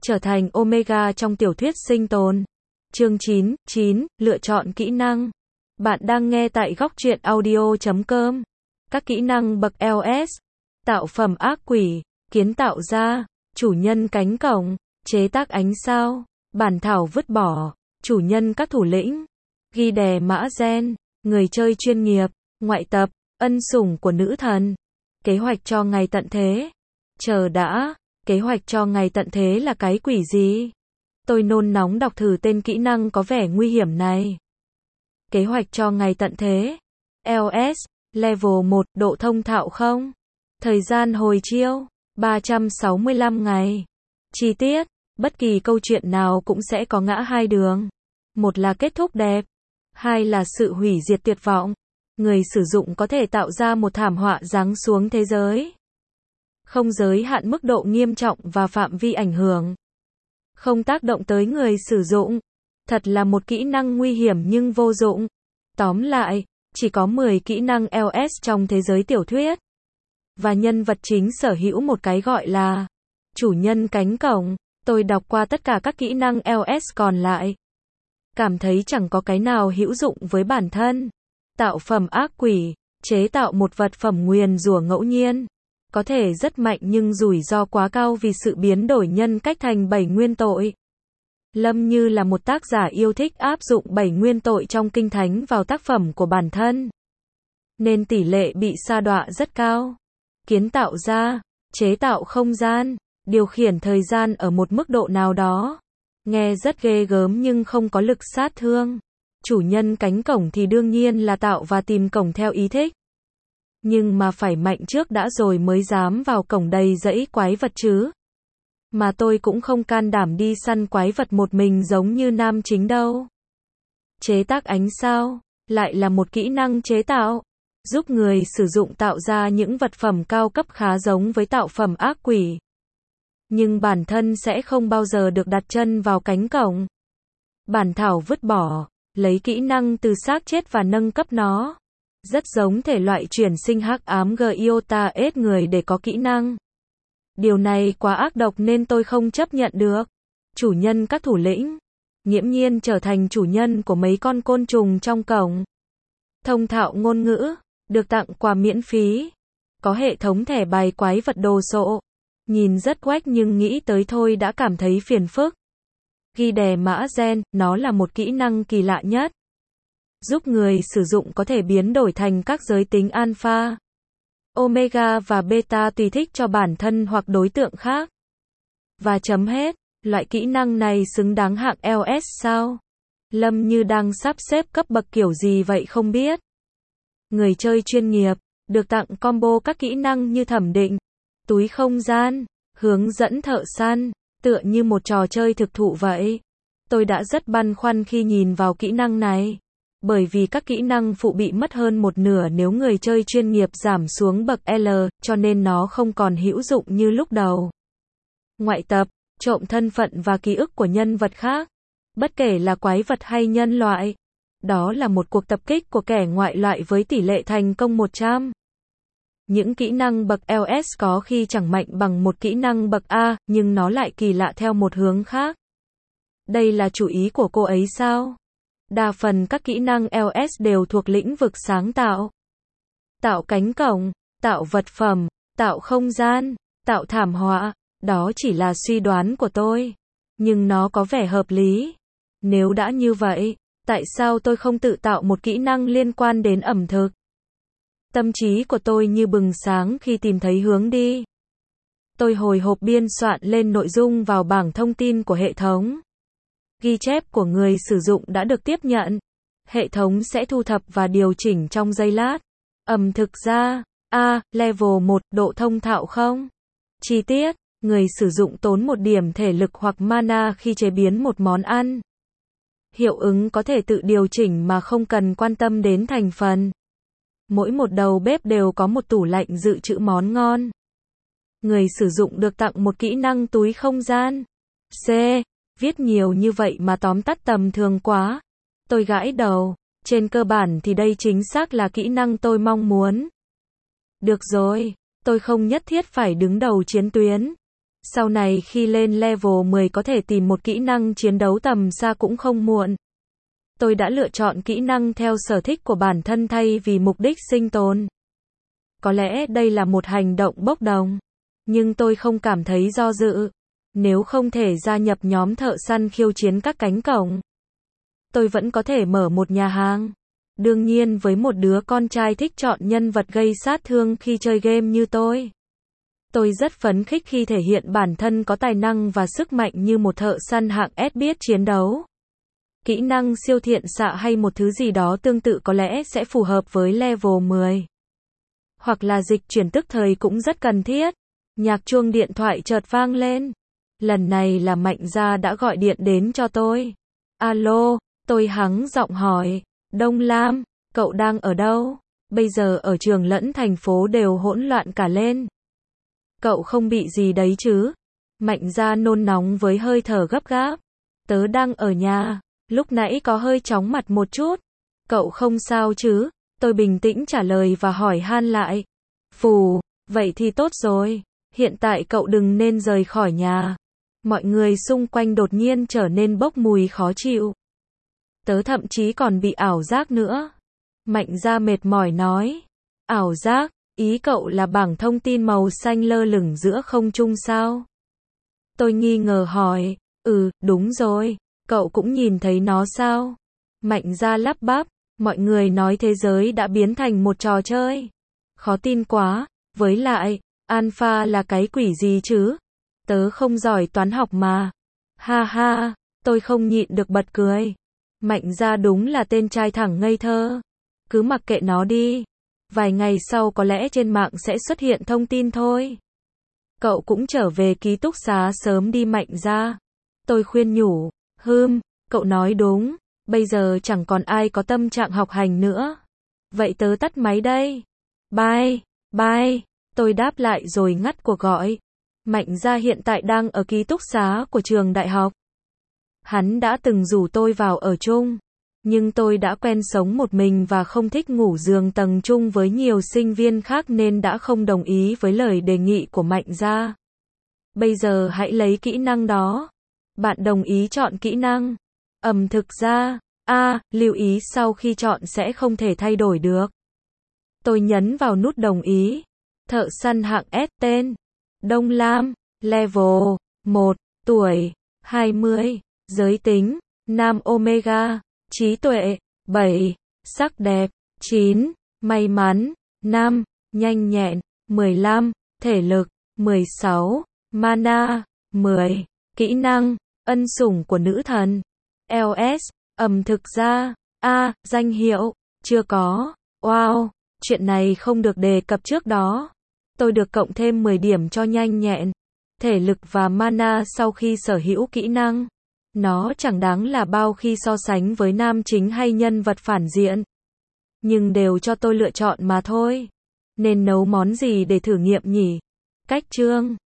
trở thành Omega trong tiểu thuyết sinh tồn. Chương 9, lựa chọn kỹ năng. Bạn đang nghe tại góc truyện audio.com. Các kỹ năng bậc LS. Tạo phẩm ác quỷ, kiến tạo ra, chủ nhân cánh cổng, chế tác ánh sao, bản thảo vứt bỏ, chủ nhân các thủ lĩnh, ghi đè mã gen, người chơi chuyên nghiệp, ngoại tập, ân sủng của nữ thần. Kế hoạch cho ngày tận thế. Chờ đã, kế hoạch cho ngày tận thế là cái quỷ gì? Tôi nôn nóng đọc thử tên kỹ năng có vẻ nguy hiểm này. Kế hoạch cho ngày tận thế. LS, level 1, độ thông thạo không? Thời gian hồi chiêu, 365 ngày. Chi tiết, bất kỳ câu chuyện nào cũng sẽ có ngã hai đường. Một là kết thúc đẹp, hai là sự hủy diệt tuyệt vọng. Người sử dụng có thể tạo ra một thảm họa giáng xuống thế giới. Không giới hạn mức độ nghiêm trọng và phạm vi ảnh hưởng. Không tác động tới người sử dụng. Thật là một kỹ năng nguy hiểm nhưng vô dụng. Tóm lại, chỉ có 10 kỹ năng LS trong thế giới tiểu thuyết. Và nhân vật chính sở hữu một cái gọi là chủ nhân cánh cổng. Tôi đọc qua tất cả các kỹ năng LS còn lại. Cảm thấy chẳng có cái nào hữu dụng với bản thân. Tạo phẩm ác quỷ, chế tạo một vật phẩm nguyền rủa ngẫu nhiên. Có thể rất mạnh nhưng rủi ro quá cao vì sự biến đổi nhân cách thành 7 nguyên tội. Lâm như là một tác giả yêu thích áp dụng 7 nguyên tội trong kinh thánh vào tác phẩm của bản thân. Nên tỷ lệ bị sa đọa rất cao. Kiến tạo ra, chế tạo không gian, điều khiển thời gian ở một mức độ nào đó. Nghe rất ghê gớm nhưng không có lực sát thương. Chủ nhân cánh cổng thì đương nhiên là tạo và tìm cổng theo ý thích. Nhưng mà phải mạnh trước đã rồi mới dám vào cổng đầy dẫy quái vật chứ. Mà tôi cũng không can đảm đi săn quái vật một mình giống như nam chính đâu. Chế tác ánh sao, lại là một kỹ năng chế tạo. Giúp người sử dụng tạo ra những vật phẩm cao cấp khá giống với tạo phẩm ác quỷ. Nhưng bản thân sẽ không bao giờ được đặt chân vào cánh cổng. Bản thảo vứt bỏ, lấy kỹ năng từ xác chết và nâng cấp nó. Rất giống thể loại chuyển sinh hắc ám Giota ết người để có kỹ năng. Điều này quá ác độc nên tôi không chấp nhận được. Chủ nhân các thủ lĩnh. Nghiễm nhiên trở thành chủ nhân của mấy con côn trùng trong cổng. Thông thạo ngôn ngữ. Được tặng quà miễn phí. Có hệ thống thẻ bài quái vật đồ sộ. Nhìn rất quách nhưng nghĩ tới thôi đã cảm thấy phiền phức. Ghi đè mã gen, nó là một kỹ năng kỳ lạ nhất. Giúp người sử dụng có thể biến đổi thành các giới tính alpha, omega và beta tùy thích cho bản thân hoặc đối tượng khác. Và chấm hết, loại kỹ năng này xứng đáng hạng LS sao? Lâm như đang sắp xếp cấp bậc kiểu gì vậy không biết. Người chơi chuyên nghiệp, được tặng combo các kỹ năng như thẩm định, túi không gian, hướng dẫn thợ săn, tựa như một trò chơi thực thụ vậy. Tôi đã rất băn khoăn khi nhìn vào kỹ năng này. Bởi vì các kỹ năng phụ bị mất hơn một nửa nếu người chơi chuyên nghiệp giảm xuống bậc L, cho nên nó không còn hữu dụng như lúc đầu. Ngoại tập, trộm thân phận và ký ức của nhân vật khác. Bất kể là quái vật hay nhân loại. Đó là một cuộc tập kích của kẻ ngoại loại với tỷ lệ thành công 100. Những kỹ năng bậc LS có khi chẳng mạnh bằng một kỹ năng bậc A, nhưng nó lại kỳ lạ theo một hướng khác. Đây là chủ ý của cô ấy sao? Đa phần các kỹ năng LS đều thuộc lĩnh vực sáng tạo. Tạo cánh cổng, tạo vật phẩm, tạo không gian, tạo thảm họa, đó chỉ là suy đoán của tôi. Nhưng nó có vẻ hợp lý. Nếu đã như vậy, tại sao tôi không tự tạo một kỹ năng liên quan đến ẩm thực? Tâm trí của tôi như bừng sáng khi tìm thấy hướng đi. Tôi hồi hộp biên soạn lên nội dung vào bảng thông tin của hệ thống. Ghi chép của người sử dụng đã được tiếp nhận. Hệ thống sẽ thu thập và điều chỉnh trong giây lát. Ẩm thực ra, level 1, độ thông thạo không? Chi tiết, người sử dụng tốn một điểm thể lực hoặc mana khi chế biến một món ăn. Hiệu ứng có thể tự điều chỉnh mà không cần quan tâm đến thành phần. Mỗi một đầu bếp đều có một tủ lạnh dự trữ món ngon. Người sử dụng được tặng một kỹ năng túi không gian. C. Viết nhiều như vậy mà tóm tắt tầm thường quá. Tôi gãi đầu. Trên cơ bản thì đây chính xác là kỹ năng tôi mong muốn. Được rồi, tôi không nhất thiết phải đứng đầu chiến tuyến. Sau này khi lên level 10 có thể tìm một kỹ năng chiến đấu tầm xa cũng không muộn. Tôi đã lựa chọn kỹ năng theo sở thích của bản thân thay vì mục đích sinh tồn. Có lẽ đây là một hành động bốc đồng, nhưng tôi không cảm thấy do dự. Nếu không thể gia nhập nhóm thợ săn khiêu chiến các cánh cổng, tôi vẫn có thể mở một nhà hàng. Đương nhiên với một đứa con trai thích chọn nhân vật gây sát thương khi chơi game như tôi rất phấn khích khi thể hiện bản thân có tài năng và sức mạnh như một thợ săn hạng S biết chiến đấu. Kỹ năng siêu thiện xạ hay một thứ gì đó tương tự có lẽ sẽ phù hợp với level 10. Hoặc là dịch chuyển tức thời cũng rất cần thiết. Nhạc chuông điện thoại chợt vang lên. Lần này là Mạnh Gia đã gọi điện đến cho tôi. Alo, tôi hắng giọng hỏi. Đông Lam, cậu đang ở đâu? Bây giờ ở trường lẫn thành phố đều hỗn loạn cả lên. Cậu không bị gì đấy chứ? Mạnh Gia nôn nóng với hơi thở gấp gáp. Tớ đang ở nhà, lúc nãy có hơi chóng mặt một chút. Cậu không sao chứ? Tôi bình tĩnh trả lời và hỏi han lại. Phù, vậy thì tốt rồi. Hiện tại cậu đừng nên rời khỏi nhà. Mọi người xung quanh đột nhiên trở nên bốc mùi khó chịu. Tớ thậm chí còn bị ảo giác nữa. Mạnh Gia mệt mỏi nói. Ảo giác, ý cậu là bảng thông tin màu xanh lơ lửng giữa không trung sao? Tôi nghi ngờ hỏi. Đúng rồi. Cậu cũng nhìn thấy nó sao? Mạnh Gia lắp bắp. Mọi người nói thế giới đã biến thành một trò chơi. Khó tin quá. Với lại, alpha là cái quỷ gì chứ? Tớ không giỏi toán học mà. Ha ha, tôi không nhịn được bật cười. Mạnh Gia đúng là tên trai thẳng ngây thơ. Cứ mặc kệ nó đi. Vài ngày sau có lẽ trên mạng sẽ xuất hiện thông tin thôi. Cậu cũng trở về ký túc xá sớm đi Mạnh Gia. Tôi khuyên nhủ. Cậu nói đúng. Bây giờ chẳng còn ai có tâm trạng học hành nữa. Vậy tớ tắt máy đây. Bye. Tôi đáp lại rồi ngắt cuộc gọi. Mạnh Gia hiện tại đang ở ký túc xá của trường đại học. Hắn đã từng rủ tôi vào ở chung. Nhưng tôi đã quen sống một mình và không thích ngủ giường tầng chung với nhiều sinh viên khác nên đã không đồng ý với lời đề nghị của Mạnh Gia. Bây giờ hãy lấy kỹ năng đó. Bạn đồng ý chọn kỹ năng. Thực ra, lưu ý sau khi chọn sẽ không thể thay đổi được. Tôi nhấn vào nút đồng ý. Thợ săn hạng S tên. Đông Lam, level 1, tuổi 20, giới tính, nam Omega, trí tuệ 7, sắc đẹp 9, may mắn 5, nhanh nhẹn 15, thể lực 16, mana 10, kỹ năng, ân sủng của nữ thần. LS, thực ra, danh hiệu, chưa có. Wow, chuyện này không được đề cập trước đó. Tôi được cộng thêm 10 điểm cho nhanh nhẹn, thể lực và mana sau khi sở hữu kỹ năng. Nó chẳng đáng là bao khi so sánh với nam chính hay nhân vật phản diện. Nhưng đều cho tôi lựa chọn mà thôi. Nên nấu món gì để thử nghiệm nhỉ? Cách chương